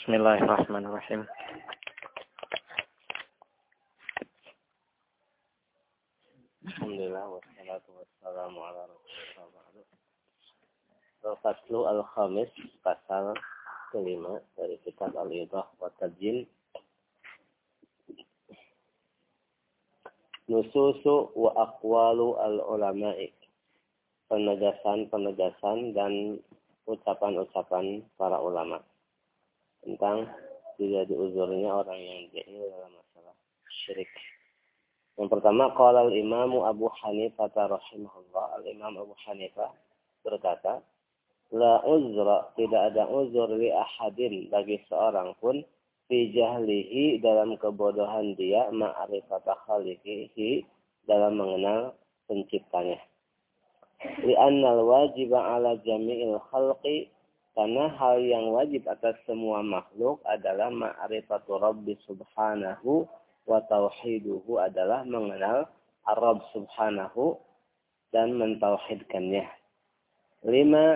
Bismillahirrahmanirrahim. Alhamdulillah wassalatu wassalamu ala Rasulillah. Al-Faslu al-Khamis, pasal kelima dari kitab Al-Idah wa Tabyin. Nususu wa aqwalu al-ulama'i. Penegasan dan ucapan-ucapan para ulama tentang tidak diuzurnya orang yang jahil dalam masalah syirik. Yang pertama, qala al-Imam Abu Hanifah rahimahullah. Al-Imam Abu Hanifah berkata, la uzra, tidak ada uzur li ahadin, bagi seorang pun, fi jahlihi, dalam kebodohan dia, ma'rifata khaliqihi, dalam mengenal penciptanya. Li'annal wajiba ala jami'il khalqi, karena hal yang wajib atas semua makhluk adalah ma'rifatu Rabbi subhanahu wa tauhiduhu, adalah mengenal Ar-Rabb subhanahu dan mentauhidkannya. Lima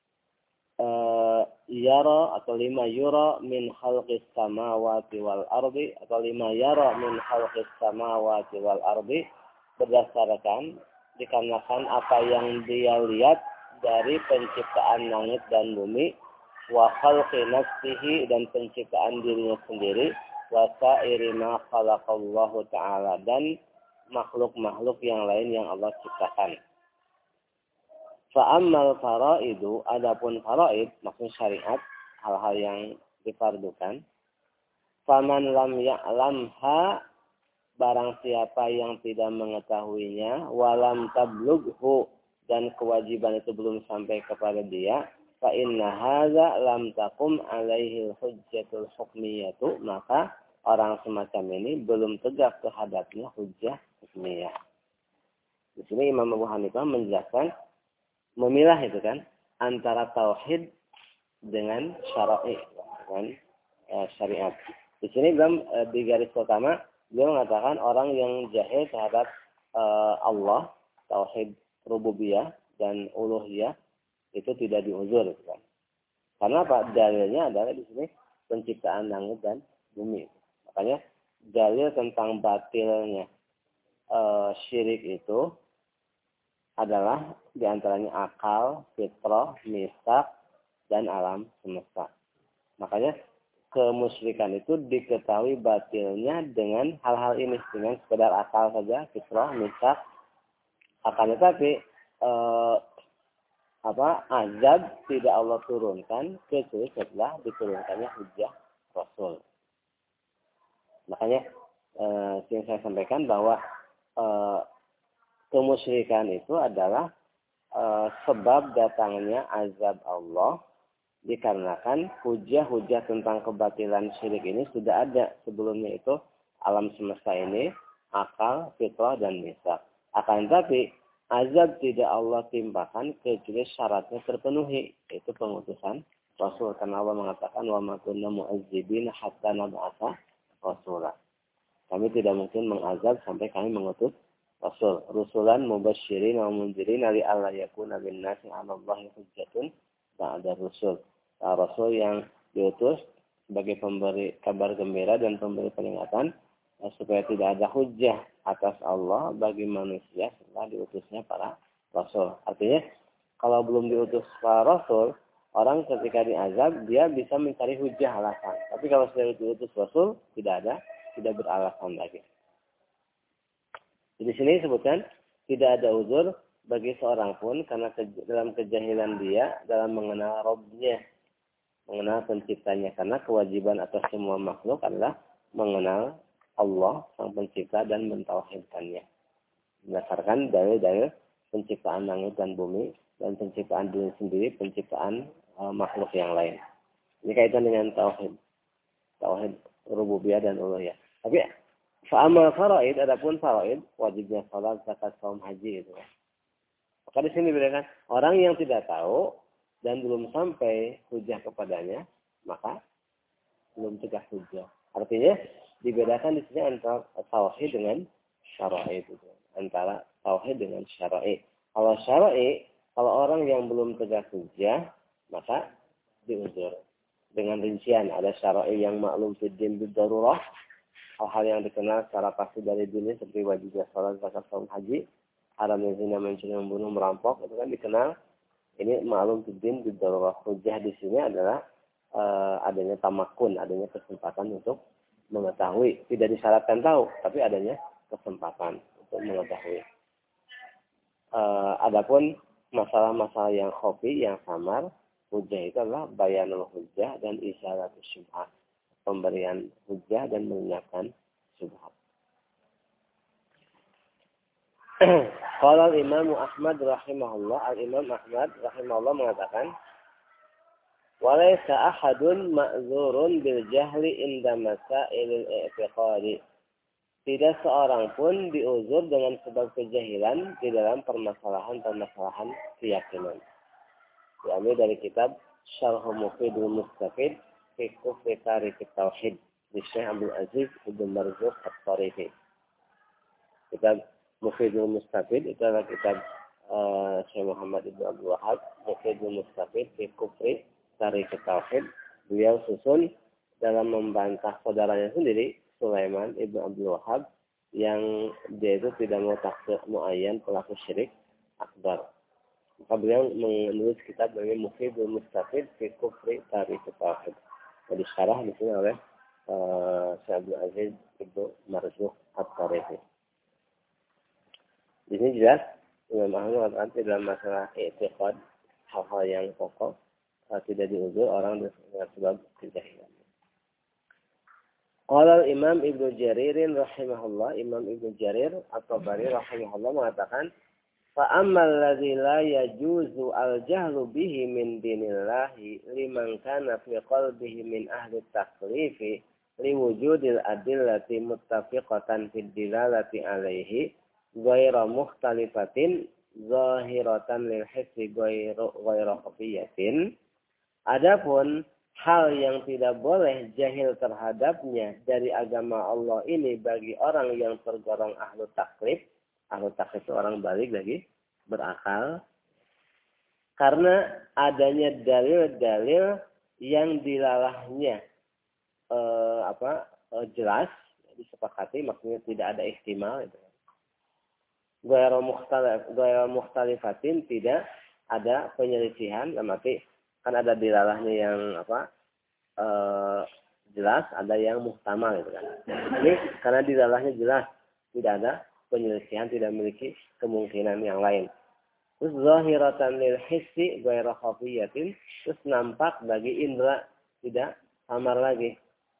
yura min khalqis samawati wal ardi, atau lima yara min khalqis samawati wal ardi, berdasarkan dikarenakan apa yang dia lihat dari penciptaan langit dan bumi, wa khalqi nafsihi, dan penciptaan dirinya sendiri, wa sa'iri ma khalaqallahu ta'ala, dan makhluk-makhluk yang lain yang Allah ciptakan. Fa ammal faraidu, adapun faraid maksud syariat, hal-hal yang difardukan, faman lam ya'lamha, barang siapa yang tidak mengetahuinya, walam tablughu, dan kewajiban itu belum sampai kepada dia, fa inna hadza lam taqum alaihi hujjatul hukmiyatu, maka orang semacam ini belum tegak terhadapnya hujjah hukmiyah. Di sini Imam Abu Hanifah menjelaskan, memilah itu kan antara tauhid dengan syar'i, dengan syariat. Di sini di garis pertama beliau mengatakan orang yang jahil terhadap Allah, tauhid rububiyah dan uluhiyah, itu tidak diuzur, kan? Karena apa? Dalilnya adalah di sini penciptaan langit dan bumi. Makanya dalil tentang batilnya syirik itu adalah diantaranya akal, fitrah, misak, dan alam semesta. Makanya kemusyrikan itu diketahui batilnya dengan hal-hal ini, dengan sekedar akal saja, fitrah, misak. Akan tetapi azab tidak Allah turunkan kecuali setelah diturunkannya hujjah Rasul. Makanya yang saya sampaikan bahwa kemusyrikan itu adalah sebab datangnya azab Allah, dikarenakan hujah-hujah tentang kebatilan syirik ini sudah ada sebelumnya, itu alam semesta ini, akal, fitrah, dan misak. Akan tetapi azab tidak Allah timpakan kecuali syaratnya terpenuhi, yaitu pengutusan Rasul. Karena Allah mengatakan, wa ma kunna mu'azzibina hatta nab'atsa rasula. Kami tidak mungkin mengazab sampai kami mengutus Rasul. Rusulan mubasysyirin wa mundzirin li'alla yakuna lin-nasi 'ala Allahi hujjatun ba'da rusul. Rasul yang diutus sebagai pemberi kabar gembira dan pemberi peringatan, supaya tidak ada hujjah atas Allah bagi manusia setelah diutusnya para rasul. Artinya, kalau belum diutus para rasul, orang ketika diazab, dia bisa mencari hujjah alasan. Tapi kalau sudah diutus rasul, tidak beralasan lagi. Di sini disebutkan, tidak ada uzur bagi seorang pun karena dalam kejahilan dia dalam mengenal Rabb-nya, mengenal penciptanya. Karena kewajiban atas semua makhluk adalah mengenal Allah sang pencipta dan mentauhidkannya. Berdasarkan dalil-dalil penciptaan langit dan bumi, dan penciptaan diri sendiri, penciptaan makhluk yang lain. Ini kaitan dengan tauhid rububiyah dan uluhiyah. Tapi fa'amal faraid, adapun faraid, wajibnya salat, zakat, saum, haji, itu. Maka di sini dibedakan orang yang tidak tahu dan belum sampai hujah kepadanya, maka belum tegak hujah. Artinya dibedakan di sini antara tauhid dengan syar'i, itu. Antara tauhid dengan syar'i. Kalau syar'i, kalau orang yang belum tegak hujah, maka diuzur. dengan rincian. Ada syara'i yang maklum fiddin bidarurah, hal-hal yang dikenal secara pasti dari dunia seperti wajibnya salat, zakat, saum, haji, haramnya zina, mencuri, membunuh, merampok, itu kan dikenal. Ini maklum fiddin bidarurah. Hujjah di sini adalah adanya tamakun, adanya kesempatan untuk mengetahui. Tidak disyaratkan tahu, tapi adanya kesempatan untuk mengetahui. Adapun masalah-masalah yang khafi, yang samar, hujjah itu adalah bayanul hujjah dan isyaratus syubhat. Pemberian hujjah dan menyiapkan syubhat. Qala al-Imam Ahmad rahimahullah, al-Imam Ahmad rahimahullah mengatakan, walaysa ahadun ma'zurun bil jahli inda masailil i'tiqadi. Tidak seorang pun diuzur dengan sebab kejahilan di dalam permasalahan-permasalahan keyakinan. Diambil dari kitab Syarh Mufidul Mustafid fi Kufri Tarikh Tauhid di Syekh Abdul Aziz Ibn Marzuq At-Tarifi. Kitab Mufidul Mustafid itu adalah kitab Syekh Muhammad Ibn Abdul Wahab, Mufidul Mustafid fi Kufri Tarikh Tauhid. Beliau susun dalam membantah saudaranya sendiri, Sulaiman Ibn Abdul Wahab, yang dia itu tidak mau taksir muayyan pelaku syirik akbar. Maka beliau menulis kitab dari Mufidul Mustafid fi Kufri Tarikh Tauhid. Jadi syarah di sini oleh Syekh Abdul Aziz Ibn Marzuq At-Tarifi. Di sini jelas Imam Ahmad mengatakan dalam masalah i'tiqad, hal-hal yang pokok tidak diuzur orang dengan sebab kejahilan. Qala Imam Ibnu Jarir rahimahullah, Imam Ibnu Jarir At-Tabari rahimahullah mengatakan, fa ammal ladzi la yajuzu al-jahlu bihi min dinillahi liman kana fi qalbihi min ahli at-takhlifi liwujudil adillati muttafiqatan fid dilalati alaihi ghairu mukhtalifatin zahiratan lil hissi ghairu khafiyatin. Adapun hal yang tidak boleh jahil terhadapnya dari agama Allah ini bagi orang yang tergolong ahlu taklif. Ahlu taklif itu orang balik lagi, berakal. Karena adanya dalil-dalil yang dilalahnya jelas, disepakati, maksudnya tidak ada ihtimal. Ghairu mukhtalifatin, tidak ada penyelisihan, berarti kan ada dilalahnya yang jelas, ada yang muhtamal gitu kan. Ini karena dilalahnya jelas, tidak ada penyelisihan, tidak memiliki kemungkinan yang lain. Terus zahiratan lil hissi ghairu khafiyatin, terus nampak bagi indra, tidak samar lagi.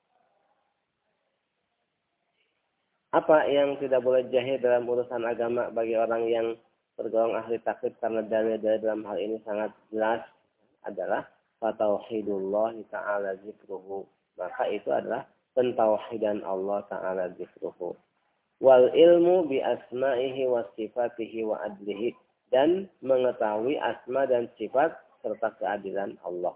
Apa yang tidak boleh jahil dalam urusan agama bagi orang yang tergolong ahli taklif karena dalil-dalil dalam hal ini sangat jelas adalah fatauhidullah ta'ala zikruhu. Maka itu adalah pentauhidan Allah ta'ala zikruhu. Wal ilmu bi asma'ihi wa sifatihi wa adlihi. Dan mengetahui asma dan sifat serta keadilan Allah.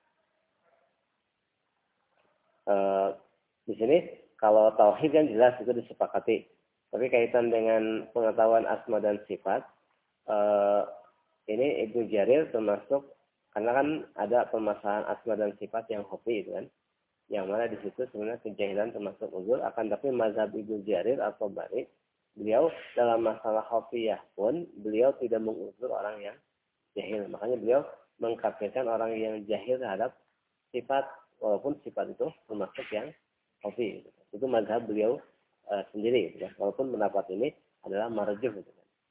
Di sini kalau tauhid kan jelas itu disepakati. Tapi kaitan dengan pengetahuan asma dan sifat, ini Ibnu Jarir termasuk, karena kan ada permasalahan asma dan sifat yang khafi itu kan. Yang mana di situ sebenarnya kejahilan termasuk uzur. Akan tapi mazhab Ibnu Jarir atau Bari, beliau dalam masalah khafiyah pun, beliau tidak menguzur orang yang jahil. Makanya beliau mengkafirkan orang yang jahil terhadap sifat, walaupun sifat itu termasuk yang khafi. Itu mazhab beliau sendiri. Ya. Walaupun pendapat ini adalah marjuh. Gitu.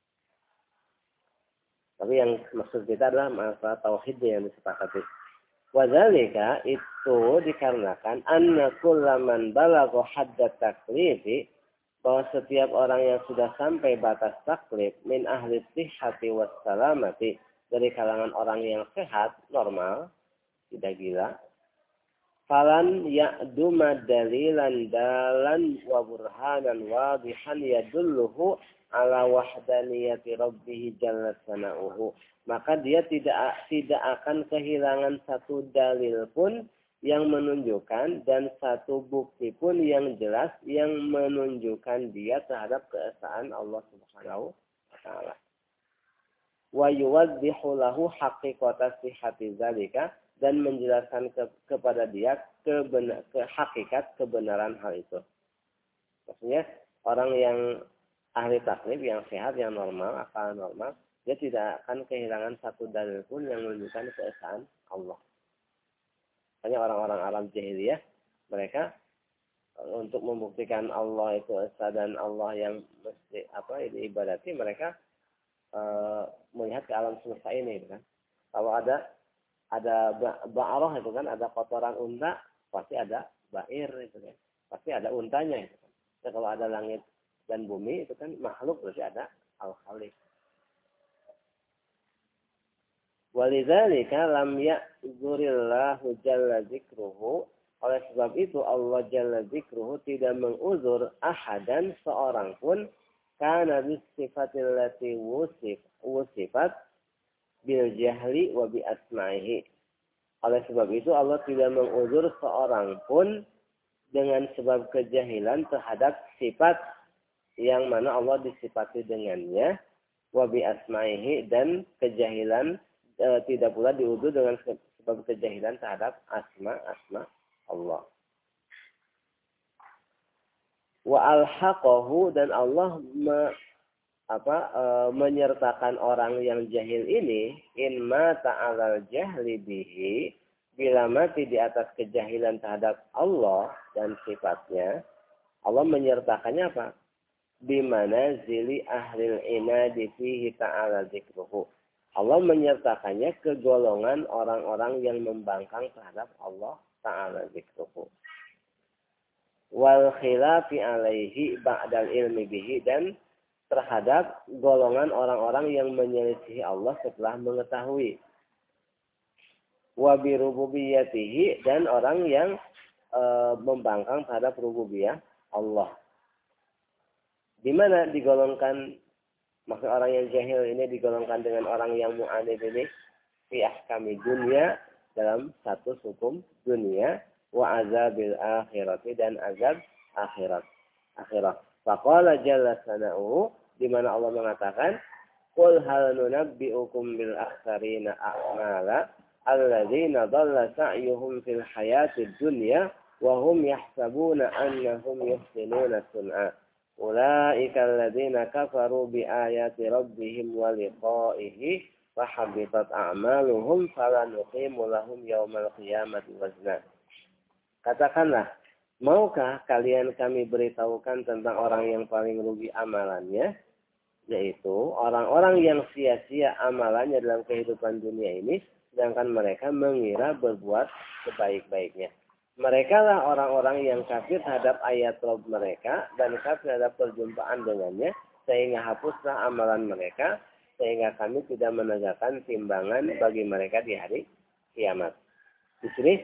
Tapi yang maksud kita adalah masalah tauhid yang disepakati. Wadzalika itu dikarenakan anna kullaman balagha hadda taklifi, bahwa setiap orang yang sudah sampai batas taklif min ahli sihhati was salamati, dari kalangan orang yang sehat, normal, tidak gila, falan ya'duma dalilan dalan wa burhanan wadihan yadulluhu ala wahdaniyati rabbih jalla sana'uhu. Maka dia tidak akan kehilangan satu dalil pun yang menunjukkan dan satu bukti pun yang jelas yang menunjukkan dia terhadap keesaan Allah Subhanahu wa taala. Wa yuwaddihu lahu haqiqata sihhati dzalika, dan menjelaskan kepada dia hakikat kebenaran hal itu. Maksudnya orang yang ahli taklif, yang sehat, yang normal, akal normal, dia tidak akan kehilangan satu dalil pun yang menunjukkan keesaan Allah. Hanya orang-orang Arab jahiliyah, mereka untuk membuktikan Allah itu esa dan Allah yang mesti diibadati, mereka melihat ke alam semesta ini, gitu kan. Kalau ada ba'arah itu kan, ada kotoran unta, pasti ada ba'ir itu kan. Pasti ada untanya itu kan. Dan kalau ada langit dan bumi itu kan makhluk, berarti ada al-khaliq. Walidzalika lam ya'zurillahu jalla dzikruhu. Oleh sebab itu Allah jalla dzikruhu tidak menguzur ahadan, seorang pun, kana bisifatil lati wusifat bil jahli wa bi asma'ihi. Oleh sebab itu Allah tidak menguzur seorang pun dengan sebab kejahilan terhadap sifat yang mana Allah disifati dengannya, wa bi asma'ihi, dan kejahilan tidak pula diuzur dengan sebab kejahilan terhadap asma Allah. Wa alhaqahu, dan Allah menyertakan orang yang jahil ini, in ma ta'alal jahli bihi, bila mati di atas kejahilan terhadap Allah dan sifatnya, Allah menyertakannya apa? Bimana zili ahlil inadi fihi ta'ala dzikruhu. Allah menyertakannya ke golongan orang-orang yang membangkang terhadap Allah Ta'ala dzikruhu. Wal khilafi alaihi ba'dal ilmi bihi, dan terhadap golongan orang-orang yang menyelisihi Allah setelah mengetahui. Wa bi rububiyyatihi, dan orang yang membangkang terhadap rububiyah Allah. Di mana digolongkan, maksud orang yang jahil ini digolongkan dengan orang yang mu'anid ini, fi ahkami dunia, dalam status hukum dunia, wa azabil akhirati, dan azab akhirat. Faqala jalla sana'u, di mana Allah mengatakan, qul hal nunabbi'ukum bil akhsarina a'mala alladzina dhalla sa'yuhum fil hayatid dunya wa hum yahsabuna annahum yuhsinuna sun'a. Ulaika alladzina kafaru bi ayati rabbihim wa liqa'ihi wa habitat a'maluhum fala nuqimu lahum yaumal qiyamati wazna. Katakanlah, maukah kalian kami beritahukan tentang orang yang paling rugi amalannya, yaitu orang-orang yang sia-sia amalannya dalam kehidupan dunia ini, sedangkan mereka mengira berbuat sebaik-baiknya. Mereka lah orang-orang yang kafir terhadap ayat Rabb mereka dan kafir terhadap perjumpaan dengannya, sehingga hapuslah amalan mereka, sehingga kami tidak menegakkan timbangan bagi mereka di hari kiamat. Di sini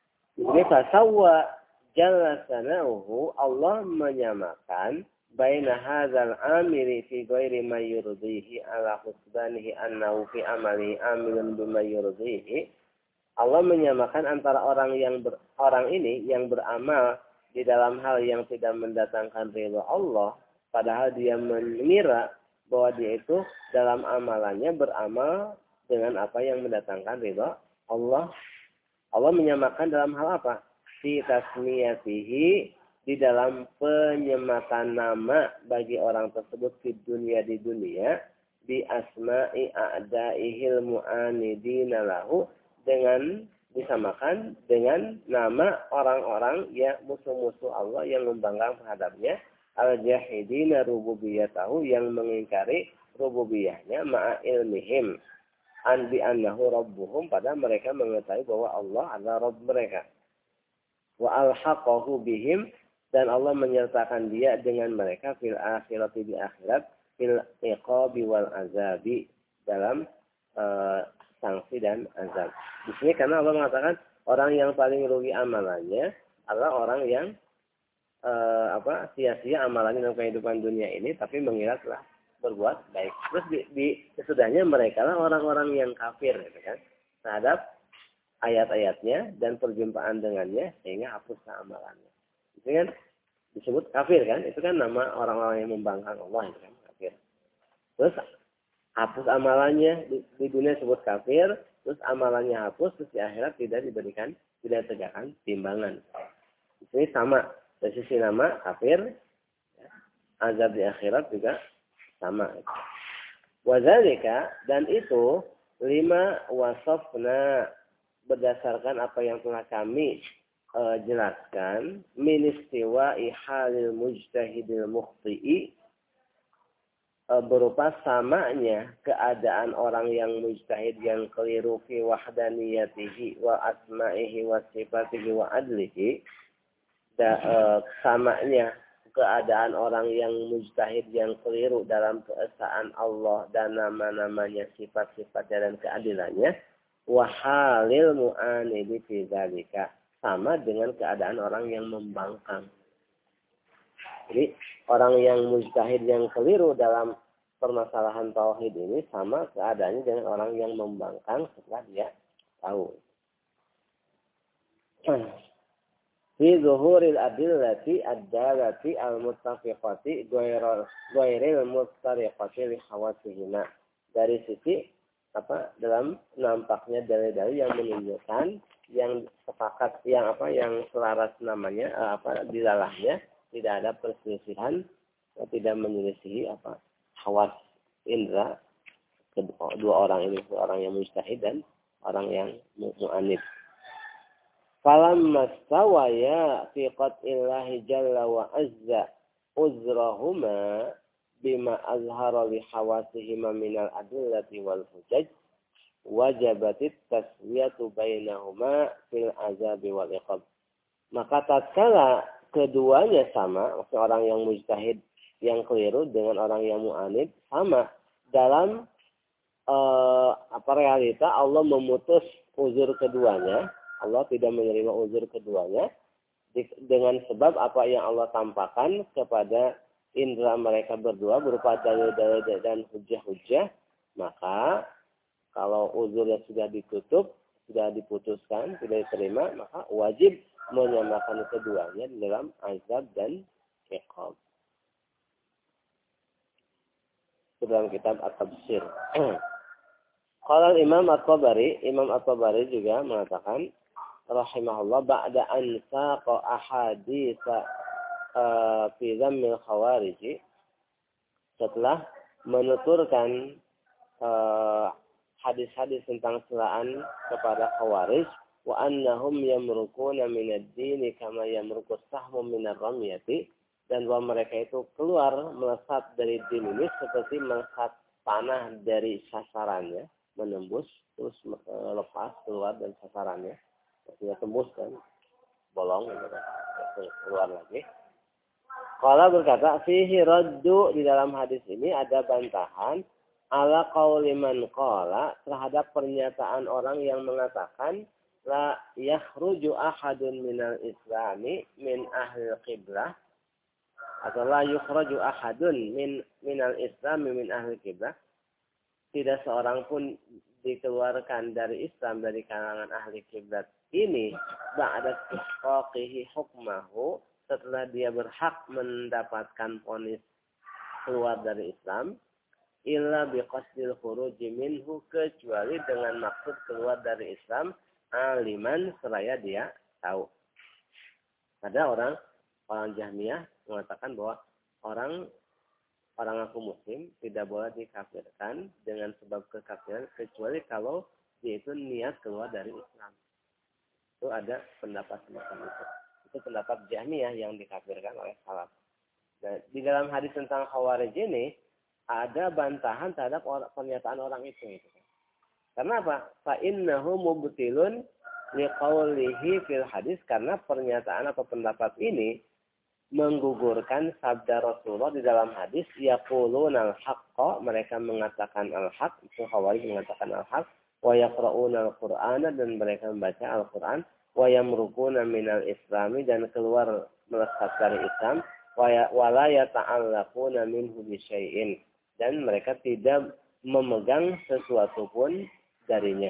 fasawwa jalla sanauhu, Allah menyamakan baina hadzal amiri fi ghairi ma yurdihi ala husbanihi annahu fi amali amilun bima yurdihi. Allah menyamakan antara orang ini yang beramal di dalam hal yang tidak mendatangkan ridha Allah, padahal dia mengira bahwa dia itu dalam amalannya beramal dengan apa yang mendatangkan ridha Allah. Allah menyamakan dalam hal apa? Fi tasmiyatihi, di dalam penyematan nama bagi orang tersebut di dunia, bi asma'i a'daihil mu'anidina lahu, dengan disamakan dengan nama orang-orang yang musuh-musuh Allah yang membangkang terhadapnya, al-jahidina rububiyatahu, yang mengingkari rububiyahnya, ma'a ilmihim an bi annahu rabbuhum, pada mereka mengetahui bahwa Allah adalah Rabb mereka. Wa alhaqahu bihim, dan Allah menyertakan dia dengan mereka fil akhirati, di akhirat, fil iqabi wal azabi, dalam sanksi dan azab. Di sini karena Allah mengatakan orang yang paling rugi amalannya adalah orang yang sia-sia amalannya dalam kehidupan dunia ini, tapi mengira telah berbuat baik. Terus di sesudahnya mereka lah orang-orang yang kafir, gitu kan, terhadap ayat-ayatnya dan perjumpaan dengannya, sehingga hapuslah amalannya. Itu kan disebut kafir kan? Itu kan nama orang-orang yang membangkang Allah, itu kan kafir. Terus hapus amalannya di dunia disebut kafir, terus amalannya hapus, terus di akhirat tidak tegakkan timbangan. Ini sama dari sisi nama kafir, azab di akhirat juga sama. Wadzalika, dan itu lima wasafna, berdasarkan apa yang telah kami jelaskan, min istiwa'i halil mujtahidil mukhti'i, berupa samanya keadaan orang yang mujtahid yang keliru fi wahdaniyatihi wa asma'ihi wa sifatihi wa adlihi, samanya keadaan orang yang mujtahid yang keliru dalam keesaan Allah dan nama-namanya, sifat-sifatnya dan keadilannya, wa halil mu'anidi fi dzalika, sama dengan keadaan orang yang membangkang. Jadi orang yang mujtahid yang keliru dalam permasalahan tauhid ini sama keadaannya dengan orang yang membangkang setelah dia tahu. Fi zuhuril adillati ad-dalati al-muttafiqati ghairil mustariqati li hawasihina. Dari sisi dalam nampaknya dalil-dalil yang menunjukkan yang sepakat yang selaras namanya dilalahnya, tidak ada perselisihan, tidak menyelisihi hawas indra dua orang ini, orang yang mujtahid dan orang yang mu'anid. Falamma stawaya fi qat'illahi jalla wa azza uzrahuma bima azhara li hawasihima minal adillati wal hujaj, wajabatit taswiyatu bainahuma fil azabi wal iqab. Maka tatkala keduanya sama, maksudnya orang yang mujtahid yang keliru dengan orang yang mu'anid sama dalam realita, Allah memutus uzur keduanya. Allah tidak menerima uzur keduanya dengan sebab apa yang Allah tampakkan kepada indera mereka berdua berupa dalil-dalil dan hujah-hujah. Maka kalau uzurnya sudah ditutup, sudah diputuskan, tidak diterima, maka wajib menyamakan keduanya di dalam azab dan iqab. Dalam kitab At-Tafsir. Qala Imam At-Tabari juga mengatakan rahimahullah, ba'da an saqa ahaditsa fi dhammil khawarij, setelah menuturkan hadis-hadis tentang celaan kepada khawarij, wa annahum yamrukuna minad dini kama yamrukus sahmu minar ramyati, dan bahwa mereka itu keluar melesat dari din ini seperti melesat panah dari sasarannya, menembus terus lepas keluar dari sasarannya, maksudnya tembus kan, bolong keluar lagi. Qala berkata, fihi raddu, di dalam hadis ini ada bantahan ala qauli man qala, terhadap pernyataan orang yang mengatakan la yakhruju ahadun minal islami min ahli qiblah, atau la yukhraju ahadun minal islami min ahli qiblah, tidak seorang pun dikeluarkan dari Islam dari kalangan ahli kiblat ini ba'da istihqaqihi hukmahu, setelah dia berhak mendapatkan vonis keluar dari Islam, illa biqasdil khuruji minhu, kecuali dengan maksud keluar dari Islam, aliman, seraya dia tahu. Ada orang Jahmiyah mengatakan bahwa orang aku muslim tidak boleh dikafirkan dengan sebab kekafiran kecuali kalau dia itu niat keluar dari Islam. Itu ada pendapat semacam itu. Itu pendapat Jahmiyah yang dikafirkan oleh salaf. Nah, di dalam hadis tentang Khawarij ini ada bantahan terhadap pernyataan orang itu. Karena apa? Fa innahu mubtilun liqaulihi fil hadis, karena pernyataan atau pendapat ini menggugurkan sabda Rasulullah di dalam hadis, yaquluna al-haqqa, mereka mengatakan al-haq, itu Khawarij mengatakan al-haq, wa yaqra'una al-Qur'ana, dan mereka membaca Al-Qur'an, wa yamrukuna minal islami, dan keluar melesat dari Islam, wa la yata'allaquna minhu bi syai'in, dan mereka tidak memegang sesuatu pun darinya.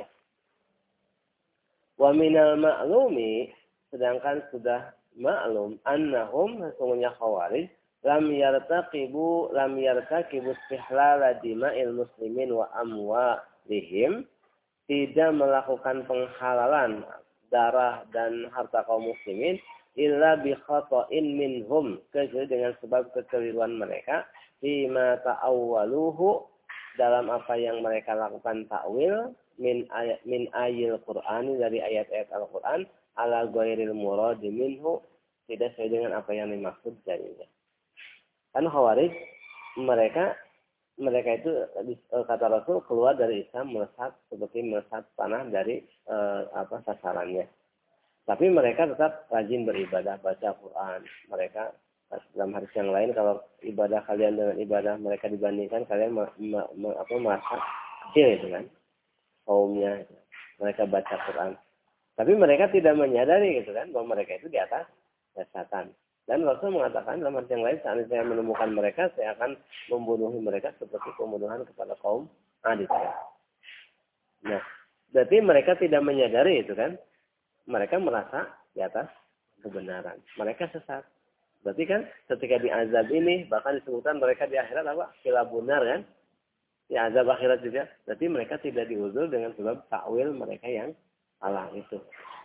Wa minal ma'lumi, sedangkan sudah maklum, annahum, sesungguhnya Khawarij, lam yartaqibu istihlala dima'il muslimin wa amwalihim, tidak melakukan penghalalan darah dan harta kaum muslimin illa bi khata'in minhum, kecuali dengan sebab kekeliruan mereka fima ta'awwaluhu, dalam apa yang mereka lakukan takwil min ayil Qur'an, dari ayat-ayat Al-Qur'an, ala ghairil murad minhu, tidak sesuai dengan apa yang dimaksud darinya. Kan Khawarij mereka itu, kata Rasul, keluar dari Islam melesat seperti melesat panah dari sasarannya. Tapi mereka tetap rajin beribadah, baca Quran. Mereka dalam hadis yang lain, kalau ibadah kalian dengan ibadah mereka dibandingkan, kalian merasa kecil itu kan, kaumnya. Mereka baca Quran. Tapi mereka tidak menyadari gitu kan, bahwa mereka itu di atas kesesatan. Dan Rasul mengatakan dalam hadis yang lain, saat saya menemukan mereka, saya akan membunuh mereka seperti pembunuhan kepada kaum Ad. Nah, berarti mereka tidak menyadari itu kan. Mereka merasa di atas kebenaran. Mereka sesat. Berarti kan ketika diazab ini, bahkan disebutkan mereka di akhirat apa? Kila benar kan? Di azab akhirat juga. Berarti mereka tidak diuzur dengan sebab takwil mereka yang salah itu.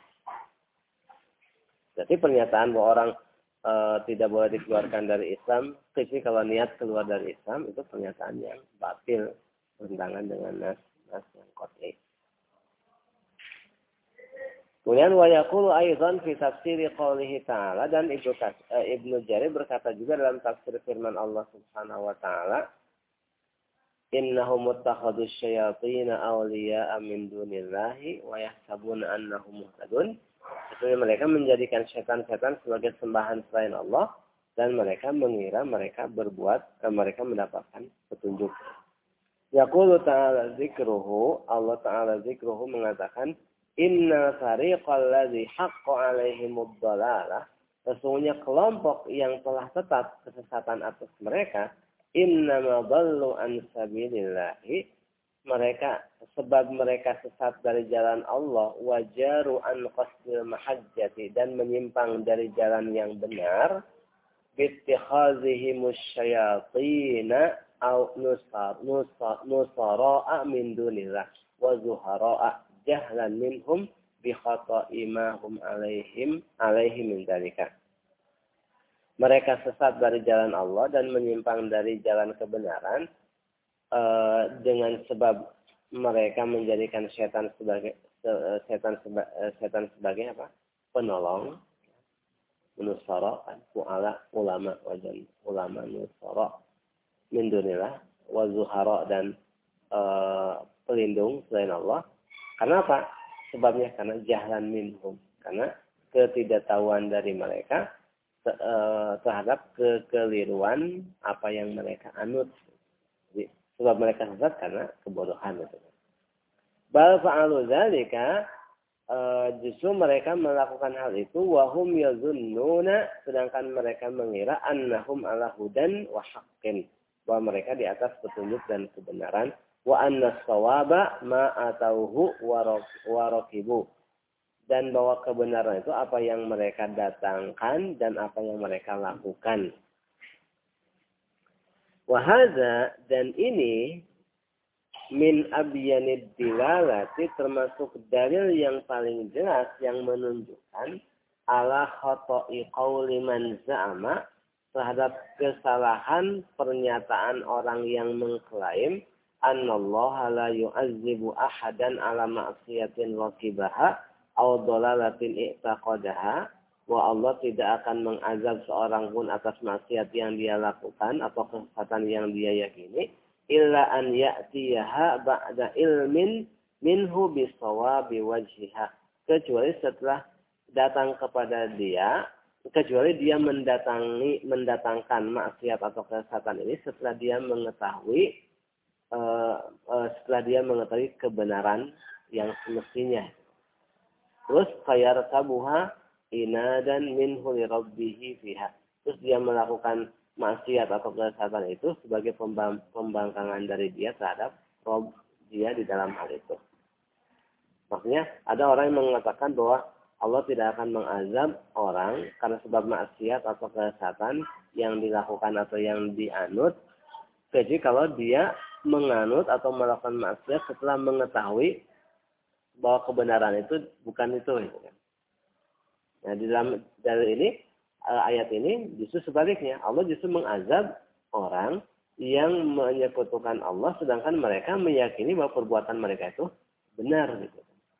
Jadi pernyataan bahwa orang tidak boleh dikeluarkan dari Islam, kecuali kalau niat keluar dari Islam, itu pernyataan yang batil, bertentangan dengan nas yang qat'i. Kemudian wa yaqulu aidan fi tafsir qoulihi ta'ala, dan Ibnu Jarir berkata juga dalam tafsir firman Allah Subhanahu wa taala, innahum muttakhadus syayatin awliya'a min dunillahi wa yahsabuna annahum muhtadun. Sesungguhnya mereka menjadikan setan-setan sebagai sembahan selain Allah, dan mereka mengira mereka mereka mendapatkan petunjuk. Yaqulu ta'ala zikruhu, Allah ta'ala zikruhu mengatakan, inna fariqal ladzi haqqa 'alaihimud dhalalah, sesungguhnya kelompok yang telah tetap kesesatan atas mereka, innama dhallu an sabilillahi, mereka sebab mereka sesat dari jalan Allah, wajaru an qasdil mahajjati, dan menyimpang dari jalan yang benar, bittikhazihimus syayatina au nusara'a min dunillah wa zuhara'a jahlan minhum bi khata'i ma hum alaihim min dzalika. Mereka sesat dari jalan Allah dan menyimpang dari jalan kebenaran dengan sebab mereka menjadikan setan sebagai apa? Penolong, nusara, ulama nusara min dunillah wa zuhara, dan pelindung selain Allah. Karena apa? Sebabnya karena jahlan minhum, karena ketidaktahuan dari mereka terhadap kekeliruan apa yang mereka anut. Jadi, sebab mereka sesat karena kebodohan itu. Bal fa'alu dzalika, justru mereka melakukan hal itu wahum yazunnuna, sedangkan mereka mengira annahum ala hudan wa haqqin, bahwa mereka di atas petunjuk dan kebenaran. Wa anna shawaba ma atauhu wa raqibu, dan bahwa kebenaran itu apa yang mereka datangkan dan apa yang mereka lakukan. Wa hadza, dan ini min abyanid dilalati, termasuk dalil yang paling jelas yang menunjukkan ala khata'i qauli man za'ama, terhadap kesalahan pernyataan orang yang mengklaim annallaha la yu'azzibu ahadan ala ma'siyatin raqibaha aw dhalalatin i'taqadaha, bahwa Allah tidak akan mengazab seorang pun atas maksiat yang dia lakukan atau kesesatan yang dia yakini, illa an ya'tiyaha ba'da ilmin minhu bisawabi wajhiha, kecuali setelah datang kepada dia, kecuali dia mendatangkan maksiat atau kesesatan ini setelah dia mengetahui kebenaran yang semestinya. Terus fayartabuha inadan minhu li rabbih fiha, terus dia melakukan maksiat atau kesesatan itu sebagai pembangkangan dari dia terhadap Rabb dia di dalam hal itu. Maksudnya ada orang yang mengatakan bahwa Allah tidak akan mengazab orang karena sebab maksiat atau kesesatan yang dilakukan atau yang dianut, kecuali kalau dia menganut atau melakukan maksiat setelah mengetahui bahwa kebenaran itu bukan itu. Gitu kan. Nah, di dalam dalil ini, ayat ini justru sebaliknya. Allah justru mengazab orang yang menyekutukan Allah, sedangkan mereka meyakini bahwa perbuatan mereka itu benar. Gitu.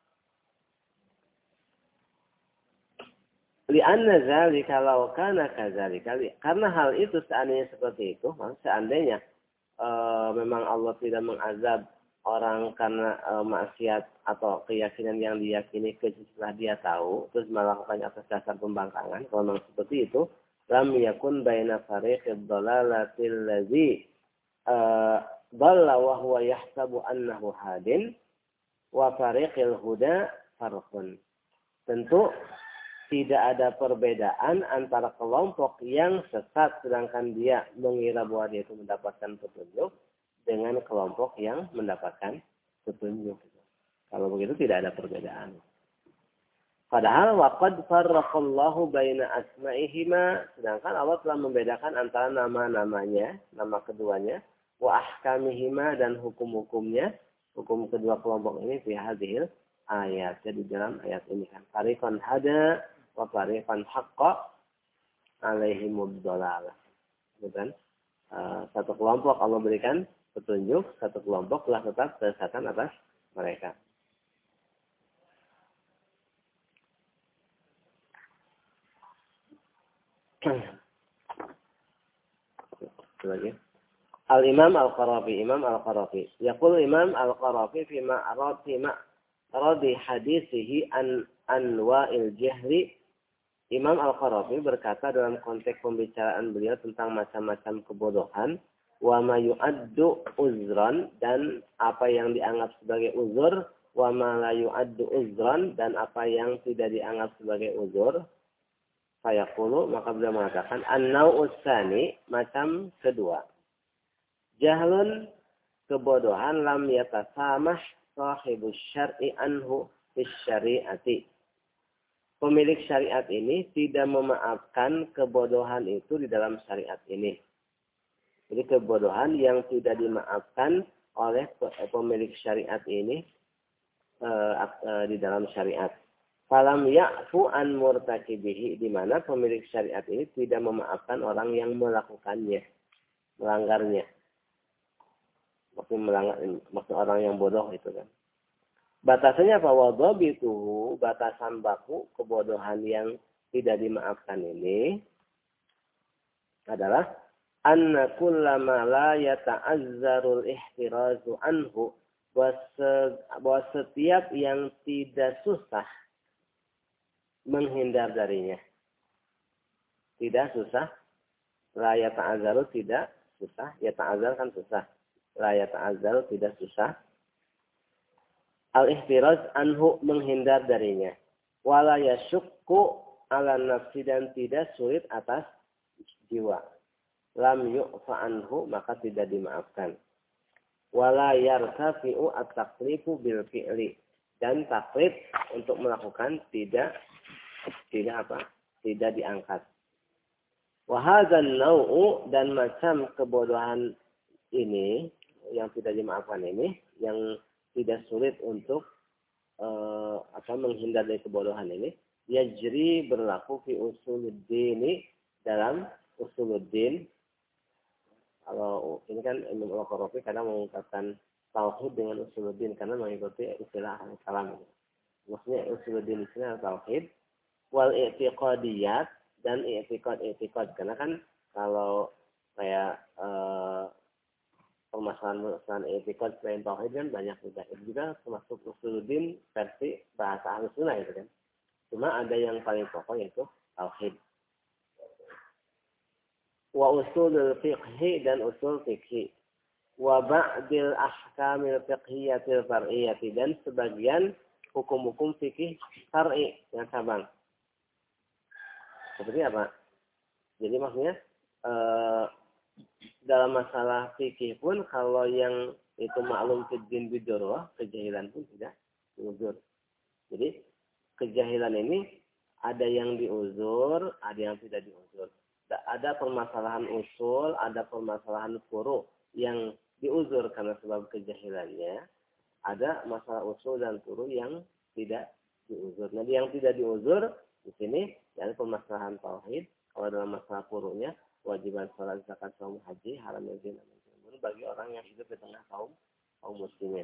Lianna zalika law kana kadzalika. Karena hal itu seandainya seperti itu, seandainya memang Allah tidak mengazab orang karena maksiat atau keyakinan yang diyakini setelah dia tahu terus melakukannya atas dasar pembangkangan, kalau memang seperti itu, lam yakun baina fariqid dhalalatil ladzi dhalla wa huwa yahsabu annahu hadin wa fariqil huda farqun. Tentu tidak ada perbedaan antara kelompok yang sesat sedangkan dia mengira bahwa dia itu mendapatkan petunjuk dengan kelompok yang mendapatkan petunjuk. Kalau begitu tidak ada perbedaan. Padahal waqad farraqallahu baina asma'ihima, sedangkan Allah telah membedakan antara nama-namanya, nama keduanya, wa ahkamihima dan hukum-hukumnya, hukum kedua kelompok ini fi hadhil ayat. Jadi dalam ayat ini kan fariqan hada wa fariqan haqqa alaihimud dhalalah. Bukan? Satu kelompok Allah berikan petunjuk, satu kelompok telah tetap kesesatan atas mereka. Lagi. Al-Imam Al-Qarafi, Imam Al-Qarafi. Yaqul Imam Al-Qarafi fi ma'radi hadisihi an anwa'il jahri. Imam Al-Qarafi berkata dalam konteks pembicaraan beliau tentang macam-macam kebodohan, wa ma yu'addu uzran, dan apa yang dianggap sebagai uzur, wa ma la yu'addu uzran, dan apa yang tidak dianggap sebagai uzur. Fayaqulu, maka beliau mengatakan an-naw'us tsani, macam kedua. Jahlun, kebodohan, lam yatasamah sahibus syar'i anhu fis syari'ati. Pemilik syariat ini tidak memaafkan kebodohan itu di dalam syariat ini. Jadi kebodohan yang tidak dimaafkan oleh pemilik syariat ini di dalam syariat. Falam ya'fu an murtakibihi, di mana pemilik syariat ini tidak memaafkan orang yang melakukannya, melanggarnya. Maksud orang yang bodoh itu kan. Batasannya apa? Wadhabituhu, batasan baku kebodohan yang tidak dimaafkan ini adalah anna kullama la yata'azzarul ihtirazu anhu, bahwa setiap yang tidak susah menghindar darinya. Tidak susah. La yata'azzaru, tidak susah. Yata'azzar kan susah. La yata'azzaru, tidak susah. Al-ihtiraz anhu, menghindar darinya. Wala yashukku ala nafsi, dan tidak sulit atas jiwa. Lam yu'fa anhu, maka tidak dimaafkan. Wala yartafi'u at-taklifu bil fi'li, dan taklif untuk melakukan tidak diangkat. Wa hadzal naw'u, dan macam kebodohan ini yang tidak dimaafkan ini, yang tidak sulit untuk menghindar dari kebodohan ini, yajri, berlaku fi usuluddin, dalam usuluddin. Kalau ini kan Imam Al-Qarafi kadang mengungkapkan tauhid dengan usuluddin karena mengikuti istilah kalam. Maksudnya usuluddin ini adalah tauhid, wal i'tiqadiyat, dan i'tiqad, karena kan kalau kayak permasalahan i'tiqad selain tauhid kan banyak juga. Itu juga termasuk usuluddin versi bahasa Ahlussunnah itu kan. Cuma ada yang paling pokok yaitu tauhid. Wa usulul fiqhi, dan usul fikhi. Wa ba'dil ahkamil fiqhiyatil far'iyyati, dan sebagian hukum-hukum fikih far'i yang cabang. Seperti apa? Jadi maksudnya dalam masalah fikih pun kalau yang itu maklum fiddin bidurwah, kejahilan pun tidak diuzur. Jadi kejahilan ini ada yang diuzur, ada yang tidak diuzur. Ada permasalahan usul, ada permasalahan furu yang diuzur karena sebab kejahilannya. ada masalah usul dan furu yang tidak diuzur. Nah, yang tidak diuzur di sini dari permasalahan tauhid. Kalau dalam masalah furunya, kewajiban salat, zakat, saum, haji, haram dan zina bagi orang yang hidup di tengah kaum muslimin.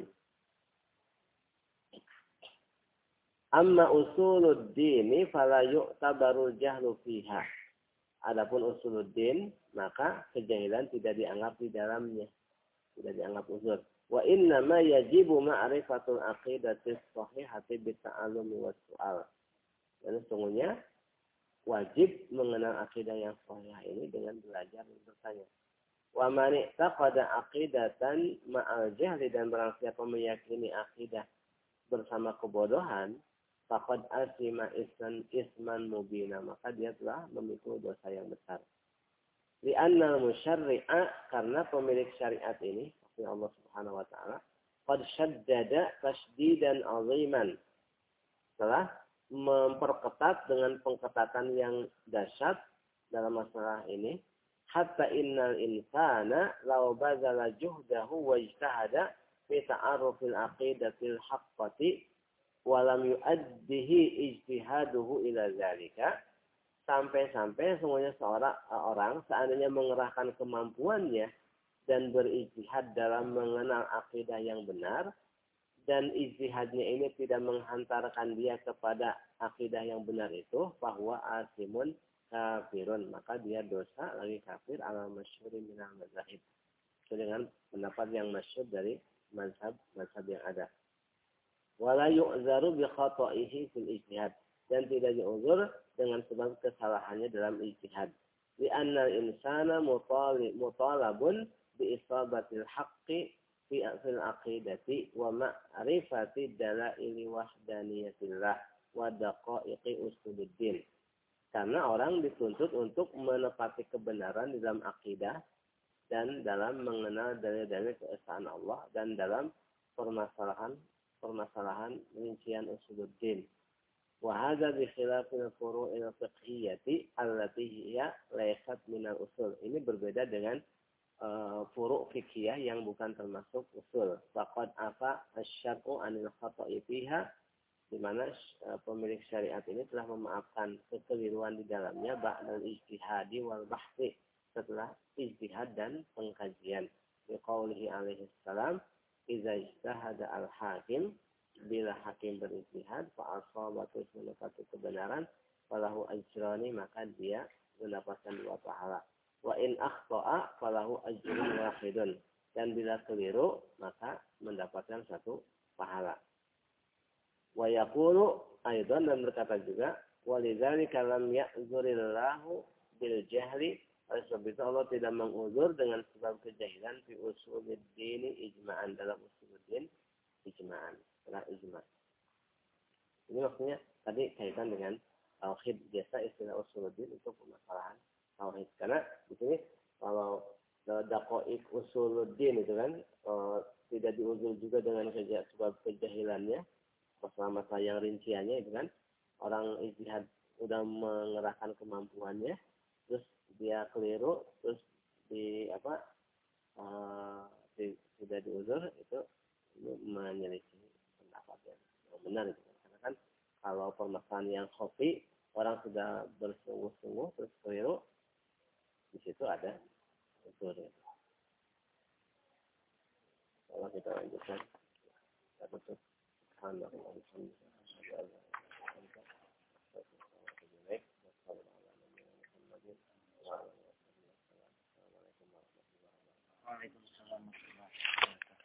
Amma usuluddin fala yu'tabarul jahlu fiha. Adapun usuluddin, maka kejahilan tidak dianggap di dalamnya. Tidak dianggap uzur. Wa inna ma yajibu ma'rifatul aqidati shahihati bita'allumi was su'al. Dan sesungguhnya wajib mengenal akidah yang sahih ini dengan belajar dan bertanya. Wa man i'taqada aqidatan ma'al jahli, dan barang siapa meyakini akidah bersama kebodohan, faqad asima isman mubina, maka dia telah memikul dosa yang besar. Li'anna musyarri'a, karena pemilik syariat ini, Allah Subhanahu wa taala, qad syaddada tashdidan 'aziman, telah memperketat dengan pengketatan yang dahsyat dalam masalah ini. Hatta innal insana law bazala juhdahu wa ijtahada fi ta'arufil aqidatil haqqati wa lam yu'addihi ijtihaduhu ila zalika. Sampai-sampai semuanya orang seandainya mengerahkan kemampuannya dan berijtihad dalam mengenal akidah yang benar, dan ijtihadnya ini tidak menghantarkan dia kepada akidah yang benar itu, bahwa asimun kafirun, maka dia dosa lagi kafir ala masyhuri minal mazahib. Dengan pendapat yang masyhur dari mazhab yang ada. Wala yu'zaru bi khata'ihi fil ijtihad, dan tidak diuzur dengan sebab kesalahannya dalam ijtihad. Li anna al-insana mutalabun bi isabatil haqqi fi fil aqidati wa ma'rifati dalaili wahdaniyatillah wa daqaiqi usuluddin. Karena orang dituntut untuk menepati kebenaran di dalam akidah dan dalam mengenal dalil-dalil keesaan Allah, dan dalam permasalahan rincian usuluddin. Wa hadza bi khilafil furu'il fiqhiyyati allati hiya laysat minal usul. Ini berbeda dengan furu' fiqhiyah yang bukan termasuk usul. Faqad afa asy-syar'u 'anil khata'i fiha, di mana pemilik syariat ini telah memaafkan kekeliruan di dalamnya ba'dal ijtihadi wal bahthi, setelah ijtihad dan pengkajian. Bi qaulihi alaihi salam, idza ijtahada al-hakim, bila hakim berijtihad fa asabatu menepati kebenaran, falahu ajrani, maka dia mendapatkan 2 pahala. Wa in akhta'a falahu ajrun wahidun, dan bila keliru maka mendapatkan 1 pahala. Wa yaqulu aidan, dan berkata juga, walidzalika lam ya'zurillahu bil jahli, oleh sebab itu Allah tidak menguzur dengan sebab kejahilan fi usuluddin ijma'an, dalam usuluddin ijma'an, setelah ijma'. Ini maksudnya tadi kaitan dengan tauhid. Biasa istilah usuluddin itu permasalahan tauhid. Karena di sini kalau daqaiq usuluddin itu kan tidak diuzur juga dengan sebab kejahilannya, masalah-masalah yang rinciannya itu kan, orang ijtihad udah mengerahkan kemampuannya, terus dia keliru, terus tidak diuzur, itu menyelisih pendapat yang benar itu. Karena kan kalau permasalahan yang khafi, orang sudah bersungguh-sungguh terus keliru, di situ ada uzur. Kalau kita lanjutkan, kita tutup. Waalaikumsalam warahmatullahi wabarakatuh.